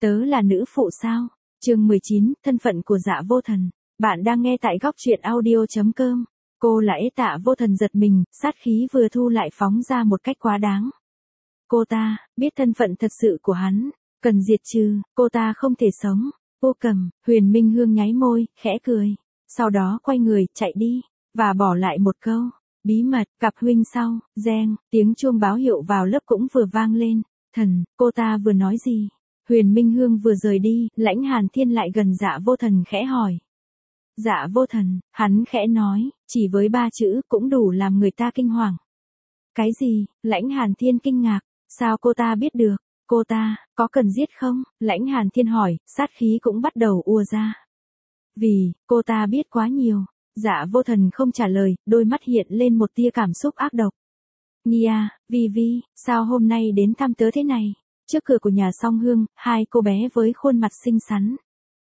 Tớ là nữ phụ sao? Chương 19, thân phận của Dạ Vô Thần. Bạn đang nghe tại góc truyện audio.com. Cô là Tạ Vô Thần giật mình, sát khí vừa thu lại phóng ra một cách quá đáng. Cô ta, biết thân phận thật sự của hắn, cần diệt trừ, cô ta không thể sống. Vô Cầm, Huyền Minh Hương nháy môi, khẽ cười. Sau đó quay người, chạy đi, và bỏ lại một câu. Bí mật, cặp huynh sau, reng, tiếng chuông báo hiệu vào lớp cũng vừa vang lên. Thần, cô ta vừa nói gì? Huyền Minh Hương vừa rời đi, Lãnh Hàn Thiên lại gần Dạ Vô Thần khẽ hỏi. Dạ Vô Thần, hắn khẽ nói, chỉ với 3 chữ cũng đủ làm người ta kinh hoàng. Cái gì? Lãnh Hàn Thiên kinh ngạc, sao cô ta biết được? Cô ta, có cần giết không? Lãnh Hàn Thiên hỏi, sát khí cũng bắt đầu ùa ra. Vì, cô ta biết quá nhiều. Dạ Vô Thần không trả lời, đôi mắt hiện lên một tia cảm xúc ác độc. Nia, Vi Vi, sao hôm nay đến thăm tớ thế này? Trước cửa của nhà Song Hương, hai cô bé với khuôn mặt xinh xắn.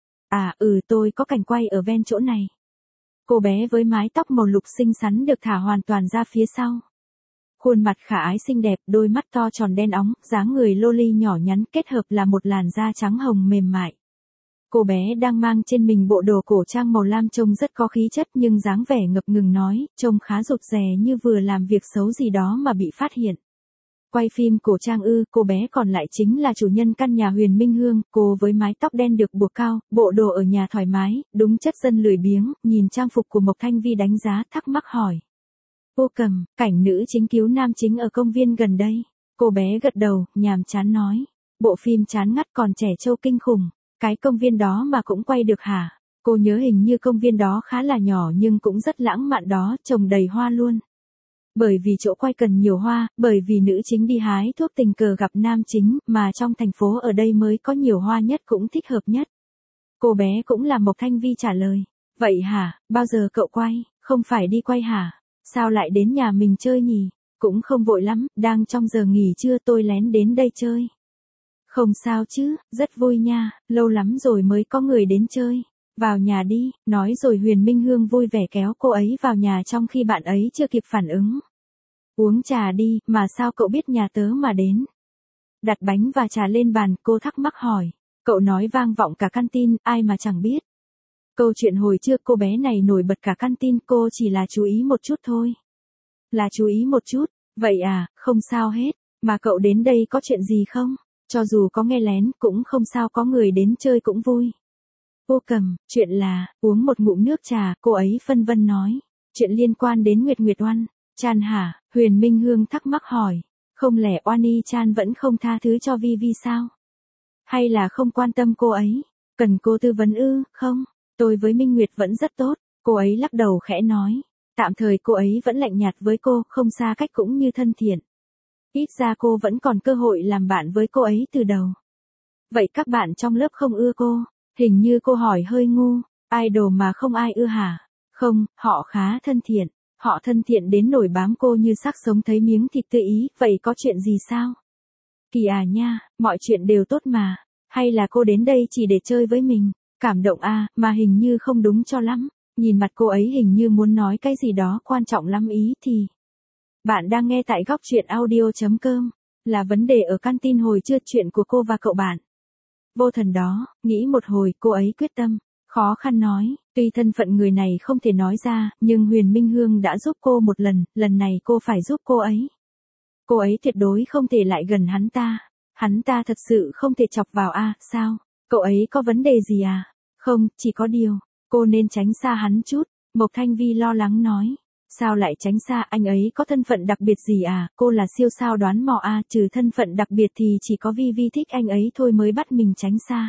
Tôi có cảnh quay ở ven chỗ này. Cô bé với mái tóc màu lục xinh xắn được thả hoàn toàn ra phía sau. Khuôn mặt khả ái xinh đẹp, đôi mắt to tròn đen óng, dáng người loli nhỏ nhắn kết hợp là một làn da trắng hồng mềm mại. Cô bé đang mang trên mình bộ đồ cổ trang màu lam trông rất có khí chất nhưng dáng vẻ ngập ngừng nói, trông khá rụt rè như vừa làm việc xấu gì đó mà bị phát hiện. Quay phim cổ trang ư? Cô bé còn lại chính là chủ nhân căn nhà Huyền Minh Hương, cô với mái tóc đen được buộc cao, bộ đồ ở nhà thoải mái, đúng chất dân lười biếng, nhìn trang phục của Mộc Thanh Vi đánh giá, thắc mắc hỏi. Vô Cầm, cảnh nữ chính cứu nam chính ở công viên gần đây. Cô bé gật đầu, nhàm chán nói. Bộ phim chán ngắt còn trẻ trâu kinh khủng. Cái công viên đó mà cũng quay được hả? Cô nhớ hình như công viên đó khá là nhỏ nhưng cũng rất lãng mạn đó, trồng đầy hoa luôn. Bởi vì chỗ quay cần nhiều hoa, bởi vì nữ chính đi hái thuốc tình cờ gặp nam chính, mà trong thành phố ở đây mới có nhiều hoa nhất cũng thích hợp nhất. Cô bé cũng là Mộc Thanh Vi trả lời. Vậy hả, bao giờ cậu quay, không phải đi quay hả? Sao lại đến nhà mình chơi nhỉ? Cũng không vội lắm, đang trong giờ nghỉ trưa tôi lén đến đây chơi. Không sao chứ, rất vui nha, lâu lắm rồi mới có người đến chơi. Vào nhà đi, nói rồi Huyền Minh Hương vui vẻ kéo cô ấy vào nhà trong khi bạn ấy chưa kịp phản ứng. Uống trà đi, mà sao cậu biết nhà tớ mà đến? Đặt bánh và trà lên bàn, cô thắc mắc hỏi. Cậu nói vang vọng cả căn tin, ai mà chẳng biết. Câu chuyện hồi trước cô bé này nổi bật cả căn tin, cô chỉ là chú ý một chút thôi. Là chú ý một chút, vậy à, không sao hết, mà cậu đến đây có chuyện gì không? Cho dù có nghe lén cũng không sao, có người đến chơi cũng vui. Vô Cầm, chuyện là, uống một ngụm nước trà, cô ấy phân vân nói. Chuyện liên quan đến Nguyệt Nguyệt Oan, Chan hả? Huyền Minh Hương thắc mắc hỏi. Không lẽ Oan Y Chan vẫn không tha thứ cho Vi Vi sao? Hay là không quan tâm cô ấy? Cần cô tư vấn ư? Không, tôi với Minh Nguyệt vẫn rất tốt, cô ấy lắc đầu khẽ nói. Tạm thời cô ấy vẫn lạnh nhạt với cô, không xa cách cũng như thân thiện. Ít ra cô vẫn còn cơ hội làm bạn với cô ấy từ đầu. Vậy các bạn trong lớp không ưa cô? Hình như cô hỏi hơi ngu, idol mà không ai ưa hả? Không, họ khá thân thiện. Họ thân thiện đến nổi bám cô như xác sống thấy miếng thịt tươi ý, vậy có chuyện gì sao? Kỳ à nha, mọi chuyện đều tốt mà. Hay là cô đến đây chỉ để chơi với mình? Cảm động à, mà hình như không đúng cho lắm. Nhìn mặt cô ấy hình như muốn nói cái gì đó quan trọng lắm ý thì. Bạn đang nghe tại góc truyện audio.com. Là vấn đề ở căn tin hồi trưa, chuyện của cô và cậu bạn. Vô Thần đó, nghĩ một hồi, cô ấy quyết tâm. Khó khăn nói, tuy thân phận người này không thể nói ra, nhưng Huyền Minh Hương đã giúp cô một lần, lần này cô phải giúp cô ấy. Cô ấy tuyệt đối không thể lại gần hắn ta. Hắn ta thật sự không thể chọc vào sao? Cậu ấy có vấn đề gì à? Không, chỉ có điều, cô nên tránh xa hắn chút. Mộc Thanh Vi lo lắng nói. Sao lại tránh xa, anh ấy có thân phận đặc biệt gì à? Cô là siêu sao đoán mò trừ thân phận đặc biệt thì chỉ có Vi Vi thích anh ấy thôi mới bắt mình tránh xa.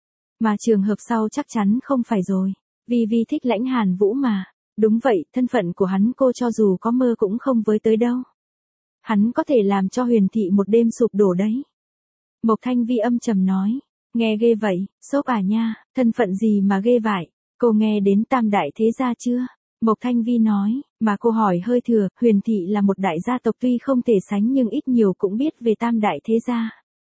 Mà trường hợp sau chắc chắn không phải rồi. Vi Vi thích Lãnh Hàn Vũ mà. Đúng vậy, thân phận của hắn cô cho dù có mơ cũng không với tới đâu. Hắn có thể làm cho Huyền thị một đêm sụp đổ đấy. Mộc Thanh Vi âm trầm nói. Nghe ghê vậy, sốc à nha, thân phận gì mà ghê vậy? Cô nghe đến Tam Đại Thế Gia chưa? Mộc Thanh Vi nói, mà cô hỏi hơi thừa, Huyền thị là một đại gia tộc tuy không thể sánh nhưng ít nhiều cũng biết về Tam Đại Thế Gia.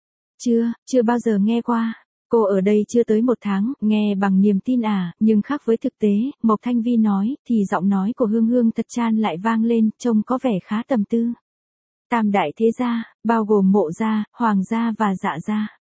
Chưa bao giờ nghe qua. Cô ở đây chưa tới 1 tháng, nghe bằng niềm tin nhưng khác với thực tế, Mộc Thanh Vi nói, thì giọng nói của Hương Hương thật chan lại vang lên, trông có vẻ khá tầm tư. Tam Đại Thế Gia, bao gồm Mộ gia, Hoàng gia và Dạ gia.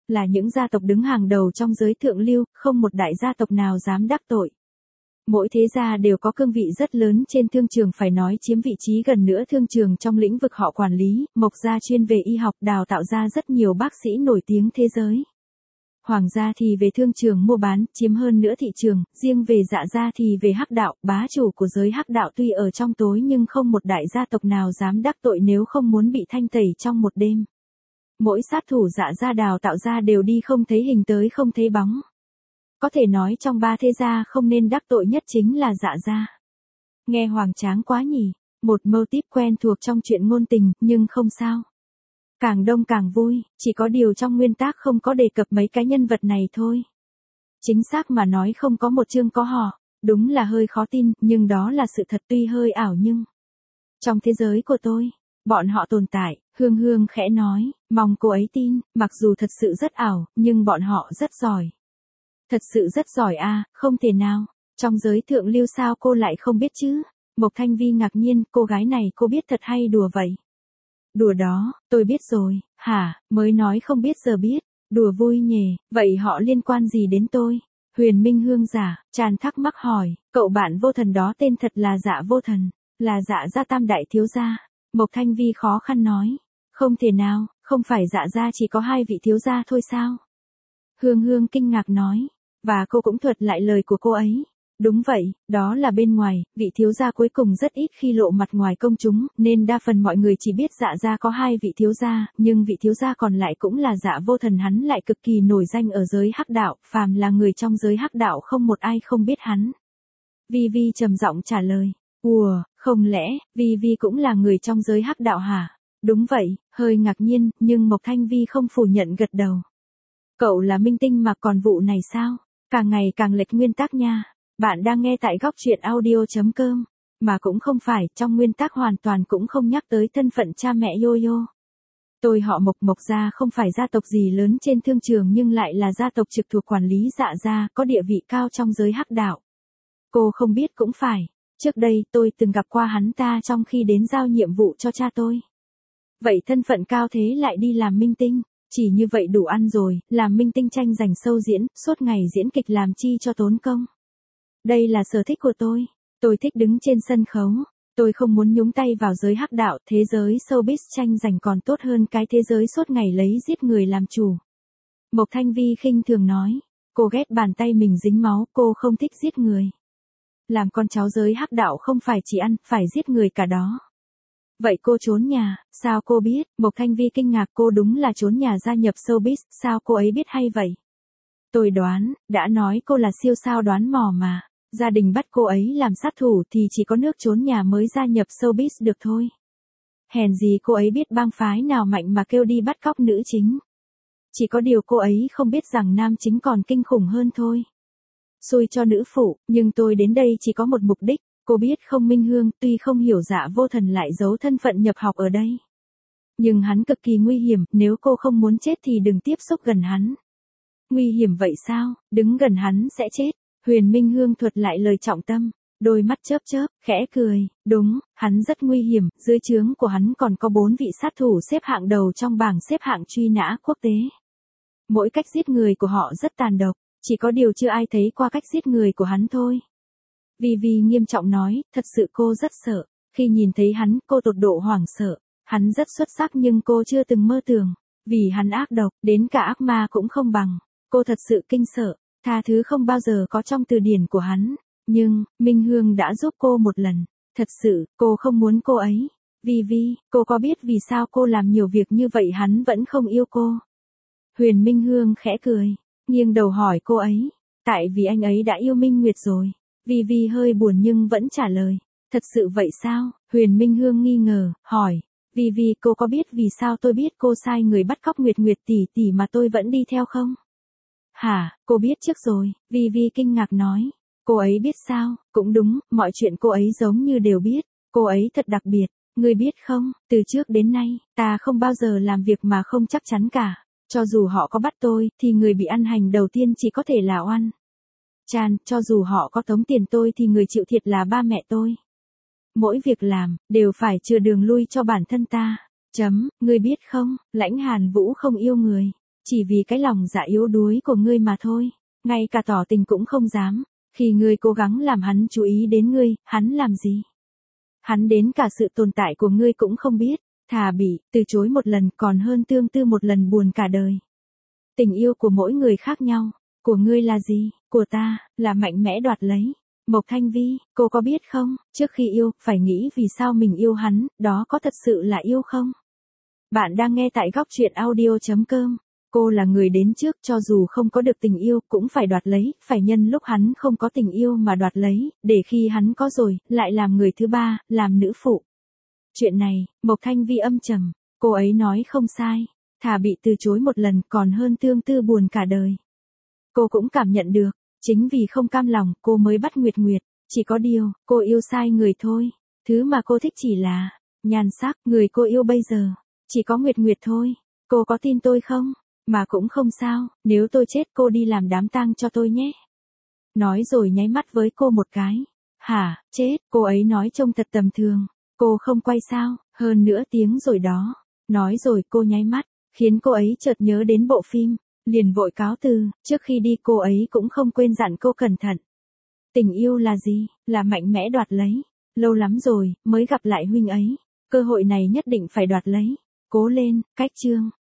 Là những gia tộc đứng hàng đầu trong giới thượng lưu, không một đại gia tộc nào dám đắc tội. Mỗi thế gia đều có cương vị rất lớn trên thương trường, phải nói chiếm vị trí gần nữa thương trường trong lĩnh vực họ quản lý. Mộc gia chuyên về y học, đào tạo ra rất nhiều bác sĩ nổi tiếng thế giới. Hoàng gia thì về thương trường mua bán, chiếm hơn nữa thị trường, riêng về Dạ gia thì về hắc đạo, bá chủ của giới hắc đạo tuy ở trong tối nhưng không một đại gia tộc nào dám đắc tội nếu không muốn bị thanh tẩy trong một đêm. Mỗi sát thủ Dạ gia đào tạo ra đều đi không thấy hình tới không thấy bóng. Có thể nói trong ba thế gia không nên đắc tội nhất chính là Dạ gia. Nghe hoành tráng quá nhỉ, một mâu típ quen thuộc trong chuyện ngôn tình, nhưng không sao. Càng đông càng vui, chỉ có điều trong nguyên tác không có đề cập mấy cái nhân vật này thôi. Chính xác mà nói không có một chương có họ, đúng là hơi khó tin, nhưng đó là sự thật, tuy hơi ảo nhưng trong thế giới của tôi, bọn họ tồn tại. Hương Hương khẽ nói, mong cô ấy tin, mặc dù thật sự rất ảo, nhưng bọn họ rất giỏi. Thật sự rất giỏi à, không thể nào, trong giới thượng lưu sao cô lại không biết chứ? Mộc Thanh Vi ngạc nhiên, cô gái này cô biết thật hay đùa vậy? Đùa đó, tôi biết rồi, hả, mới nói không biết giờ biết, đùa vui nhỉ, vậy họ liên quan gì đến tôi? Huyền Minh Hương giả, tràn thắc mắc hỏi, cậu bạn vô thần đó tên thật là Dạ Vô Thần, là Dạ gia tam đại thiếu gia. Mộc Thanh Vi khó khăn nói, không thể nào, không phải Dạ gia chỉ có hai vị thiếu gia thôi sao? Hương Hương kinh ngạc nói, và cô cũng thuật lại lời của cô ấy. Đúng vậy, đó là bên ngoài, vị thiếu gia cuối cùng rất ít khi lộ mặt ngoài công chúng, nên đa phần mọi người chỉ biết Dạ gia có hai vị thiếu gia, nhưng vị thiếu gia còn lại cũng là Dạ Vô Thần, hắn lại cực kỳ nổi danh ở giới hắc đạo, phàm là người trong giới hắc đạo không một ai không biết hắn. Vi Vi trầm giọng trả lời, ùa, không lẽ, Vi Vi cũng là người trong giới hắc đạo hả? Đúng vậy, hơi ngạc nhiên, nhưng Mộc Thanh Vi không phủ nhận gật đầu. Cậu là minh tinh mà còn vụ này sao? Càng ngày càng lệch nguyên tắc nha. Bạn đang nghe tại góc truyện audio.com. Mà cũng không phải, trong nguyên tắc hoàn toàn cũng không nhắc tới thân phận cha mẹ Yo-yo. Tôi họ Mộc, Mộc gia không phải gia tộc gì lớn trên thương trường nhưng lại là gia tộc trực thuộc quản lý Dạ gia, có địa vị cao trong giới hắc đạo. Cô không biết cũng phải. Trước đây tôi từng gặp qua hắn ta trong khi đến giao nhiệm vụ cho cha tôi. Vậy thân phận cao thế lại đi làm minh tinh. Chỉ như vậy đủ ăn rồi, làm minh tinh tranh giành sâu diễn, suốt ngày diễn kịch làm chi cho tốn công. Đây là sở thích của tôi thích đứng trên sân khấu, tôi không muốn nhúng tay vào giới hắc đạo, thế giới showbiz tranh giành còn tốt hơn cái thế giới suốt ngày lấy giết người làm chủ. Mộc Thanh Vi khinh thường nói, cô ghét bàn tay mình dính máu, cô không thích giết người. Làm con cháu giới hắc đạo không phải chỉ ăn, phải giết người cả đó. Vậy cô trốn nhà, sao cô biết? Mộc Thanh Vi kinh ngạc, cô đúng là trốn nhà gia nhập showbiz, sao cô ấy biết hay vậy? Tôi đoán, đã nói cô là siêu sao đoán mò mà. Gia đình bắt cô ấy làm sát thủ thì chỉ có nước trốn nhà mới gia nhập showbiz được thôi. Hèn gì cô ấy biết bang phái nào mạnh mà kêu đi bắt cóc nữ chính. Chỉ có điều cô ấy không biết rằng nam chính còn kinh khủng hơn thôi. Xui cho nữ phụ, nhưng tôi đến đây chỉ có một mục đích. Cô biết không Minh Hương, tuy không hiểu Dạ Vô Thần lại giấu thân phận nhập học ở đây. Nhưng hắn cực kỳ nguy hiểm, nếu cô không muốn chết thì đừng tiếp xúc gần hắn. Nguy hiểm vậy sao, đứng gần hắn sẽ chết. Huyền Minh Hương thuật lại lời trọng tâm, đôi mắt chớp chớp, khẽ cười, đúng, hắn rất nguy hiểm, dưới trướng của hắn còn có 4 vị sát thủ xếp hạng đầu trong bảng xếp hạng truy nã quốc tế. Mỗi cách giết người của họ rất tàn độc, chỉ có điều chưa ai thấy qua cách giết người của hắn thôi. Vi Vi nghiêm trọng nói, thật sự cô rất sợ, khi nhìn thấy hắn, cô tột độ hoảng sợ, hắn rất xuất sắc nhưng cô chưa từng mơ tưởng, vì hắn ác độc, đến cả ác ma cũng không bằng, cô thật sự kinh sợ. Tha thứ không bao giờ có trong từ điển của hắn, nhưng, Minh Hương đã giúp cô một lần, thật sự, cô không muốn cô ấy. Vi Vi, cô có biết vì sao cô làm nhiều việc như vậy hắn vẫn không yêu cô? Huyền Minh Hương khẽ cười, nghiêng đầu hỏi cô ấy, tại vì anh ấy đã yêu Minh Nguyệt rồi. Vi Vi hơi buồn nhưng vẫn trả lời, thật sự vậy sao? Huyền Minh Hương nghi ngờ, hỏi, Vi Vi cô có biết vì sao tôi biết cô sai người bắt cóc Nguyệt Nguyệt tỷ tỷ mà tôi vẫn đi theo không? Hả, cô biết trước rồi, Vi Vi kinh ngạc nói. Cô ấy biết sao, cũng đúng, mọi chuyện cô ấy giống như đều biết, cô ấy thật đặc biệt, ngươi biết không, từ trước đến nay, ta không bao giờ làm việc mà không chắc chắn cả, cho dù họ có bắt tôi, thì người bị ăn hành đầu tiên chỉ có thể là Oan Chan, cho dù họ có tống tiền tôi thì người chịu thiệt là ba mẹ tôi. Mỗi việc làm, đều phải chừa đường lui cho bản thân ta. Ngươi biết không, Lãnh Hàn Vũ không yêu người. Chỉ vì cái lòng dạ yếu đuối của ngươi mà thôi. Ngay cả tỏ tình cũng không dám. Khi ngươi cố gắng làm hắn chú ý đến ngươi, hắn làm gì? Hắn đến cả sự tồn tại của ngươi cũng không biết. Thà bị từ chối một lần còn hơn tương tư một lần buồn cả đời. Tình yêu của mỗi người khác nhau. Của ngươi là gì? Của ta, là mạnh mẽ đoạt lấy. Mộc Thanh Vi, cô có biết không, trước khi yêu, phải nghĩ vì sao mình yêu hắn, đó có thật sự là yêu không? Bạn đang nghe tại góc truyện audio.com. Cô là người đến trước, cho dù không có được tình yêu, cũng phải đoạt lấy, phải nhân lúc hắn không có tình yêu mà đoạt lấy, để khi hắn có rồi, lại làm người thứ ba, làm nữ phụ. Chuyện này, Mộc Thanh Vi âm trầm, cô ấy nói không sai, thà bị từ chối một lần còn hơn tương tư buồn cả đời. Cô cũng cảm nhận được, chính vì không cam lòng, cô mới bắt Nguyệt Nguyệt, chỉ có điều, cô yêu sai người thôi, thứ mà cô thích chỉ là nhan sắc, người cô yêu bây giờ, chỉ có Nguyệt Nguyệt thôi. Cô có tin tôi không? Mà cũng không sao, nếu tôi chết cô đi làm đám tang cho tôi nhé. Nói rồi nháy mắt với cô một cái. Hả, chết, cô ấy nói trông thật tầm thường. Cô không quay sao, hơn nữa tiếng rồi đó. Nói rồi cô nháy mắt, khiến cô ấy chợt nhớ đến bộ phim, liền vội cáo từ, trước khi đi cô ấy cũng không quên dặn cô cẩn thận. Tình yêu là gì? Là mạnh mẽ đoạt lấy. Lâu lắm rồi, mới gặp lại huynh ấy. Cơ hội này nhất định phải đoạt lấy. Cố lên, cách chương.